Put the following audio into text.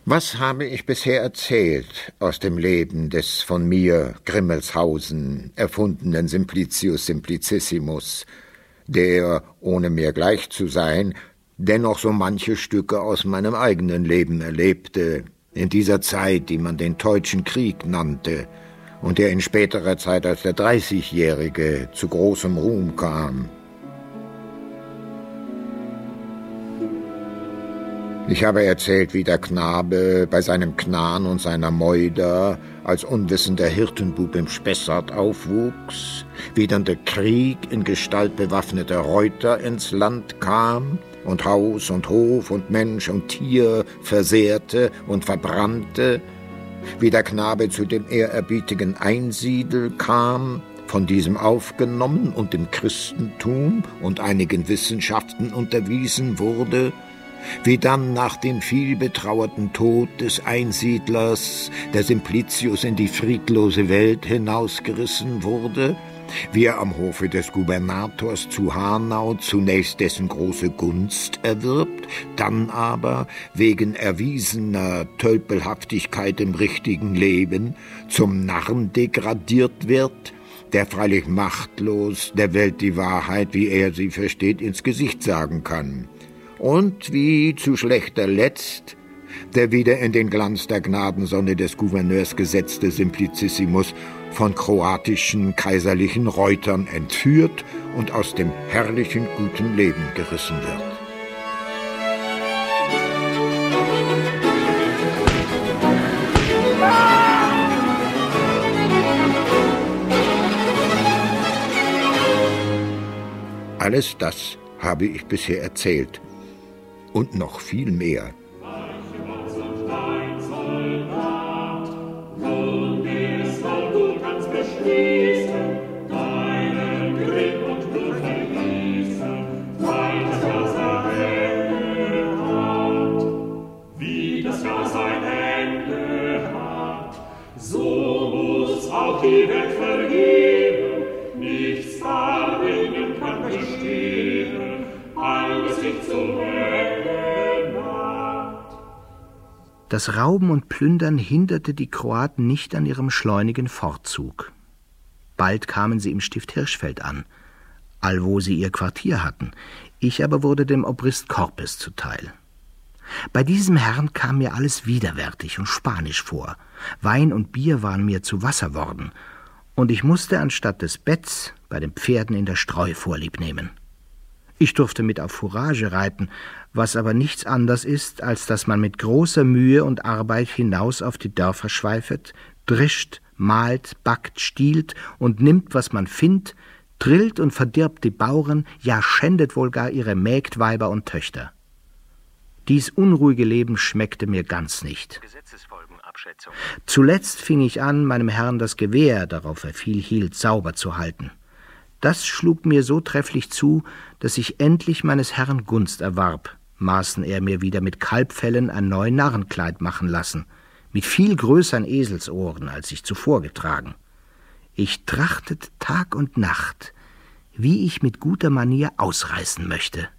Was habe ich bisher erzählt aus dem Leben des von mir, Grimmelshausen, erfundenen Simplicius Simplicissimus, der, ohne mir gleich zu sein, dennoch so manche Stücke aus meinem eigenen Leben erlebte, in dieser Zeit, die man den Teutschen Krieg nannte, und der in späterer Zeit als der 30-Jährige zu großem Ruhm kam. Ich habe erzählt, wie der Knabe bei seinem Knan und seiner Meuder als unwissender Hirtenbub im Spessart aufwuchs, wie dann der Krieg in Gestalt bewaffneter Reuter ins Land kam und Haus und Hof und Mensch und Tier versehrte und verbrannte, wie der Knabe zu dem ehrerbietigen Einsiedel kam, von diesem aufgenommen und im Christentum und einigen Wissenschaften unterwiesen wurde, wie dann nach dem vielbetrauerten Tod des Einsiedlers der Simplicius in die friedlose Welt hinausgerissen wurde, wie er am Hofe des Gubernators zu Hanau zunächst dessen große Gunst erwirbt, dann aber wegen erwiesener Tölpelhaftigkeit im richtigen Leben zum Narren degradiert wird, der freilich machtlos der Welt die Wahrheit, wie er sie versteht, ins Gesicht sagen kann. Und wie zu schlechter Letzt der wieder in den Glanz der Gnadensonne des Gouverneurs gesetzte Simplicissimus von kroatischen kaiserlichen Reutern entführt und aus dem herrlichen guten Leben gerissen wird. Alles das habe ich bisher erzählt. Und noch viel mehr. Wie das Jahr sein Ende hat, so muss auch die Welt vergehen. Nichts darin kann bestehen, alles sich zum Ende naht. Das Rauben und Plündern hinderte die Kroaten nicht an ihrem schleunigen Fortzug. Bald kamen sie im Stift Hirschfeld an, allwo sie ihr Quartier hatten. Ich aber wurde dem Obrist Korpes zuteil. Bei diesem Herrn kam mir alles widerwärtig und spanisch vor. Wein und Bier waren mir zu Wasser worden, und ich musste anstatt des Betts bei den Pferden in der Streu Vorlieb nehmen. Ich durfte mit auf Fourage reiten, was aber nichts anders ist, als dass man mit großer Mühe und Arbeit hinaus auf die Dörfer schweifet, drischt, mahlt, backt, stiehlt und nimmt, was man findt, drillt und verdirbt die Bauern, ja schändet wohl gar ihre Mägdweiber und Töchter. Dies unruhige Leben schmeckte mir ganz nicht. Zuletzt fing ich an, meinem Herrn das Gewehr, darauf er viel hielt, sauber zu halten. Das schlug mir so trefflich zu, dass ich endlich meines Herrn Gunst erwarb, maßen er mir wieder mit Kalbfellen ein neues Narrenkleid machen lassen, mit viel größeren Eselsohren, als ich zuvor getragen. Ich trachtete Tag und Nacht, wie ich mit guter Manier ausreißen möchte.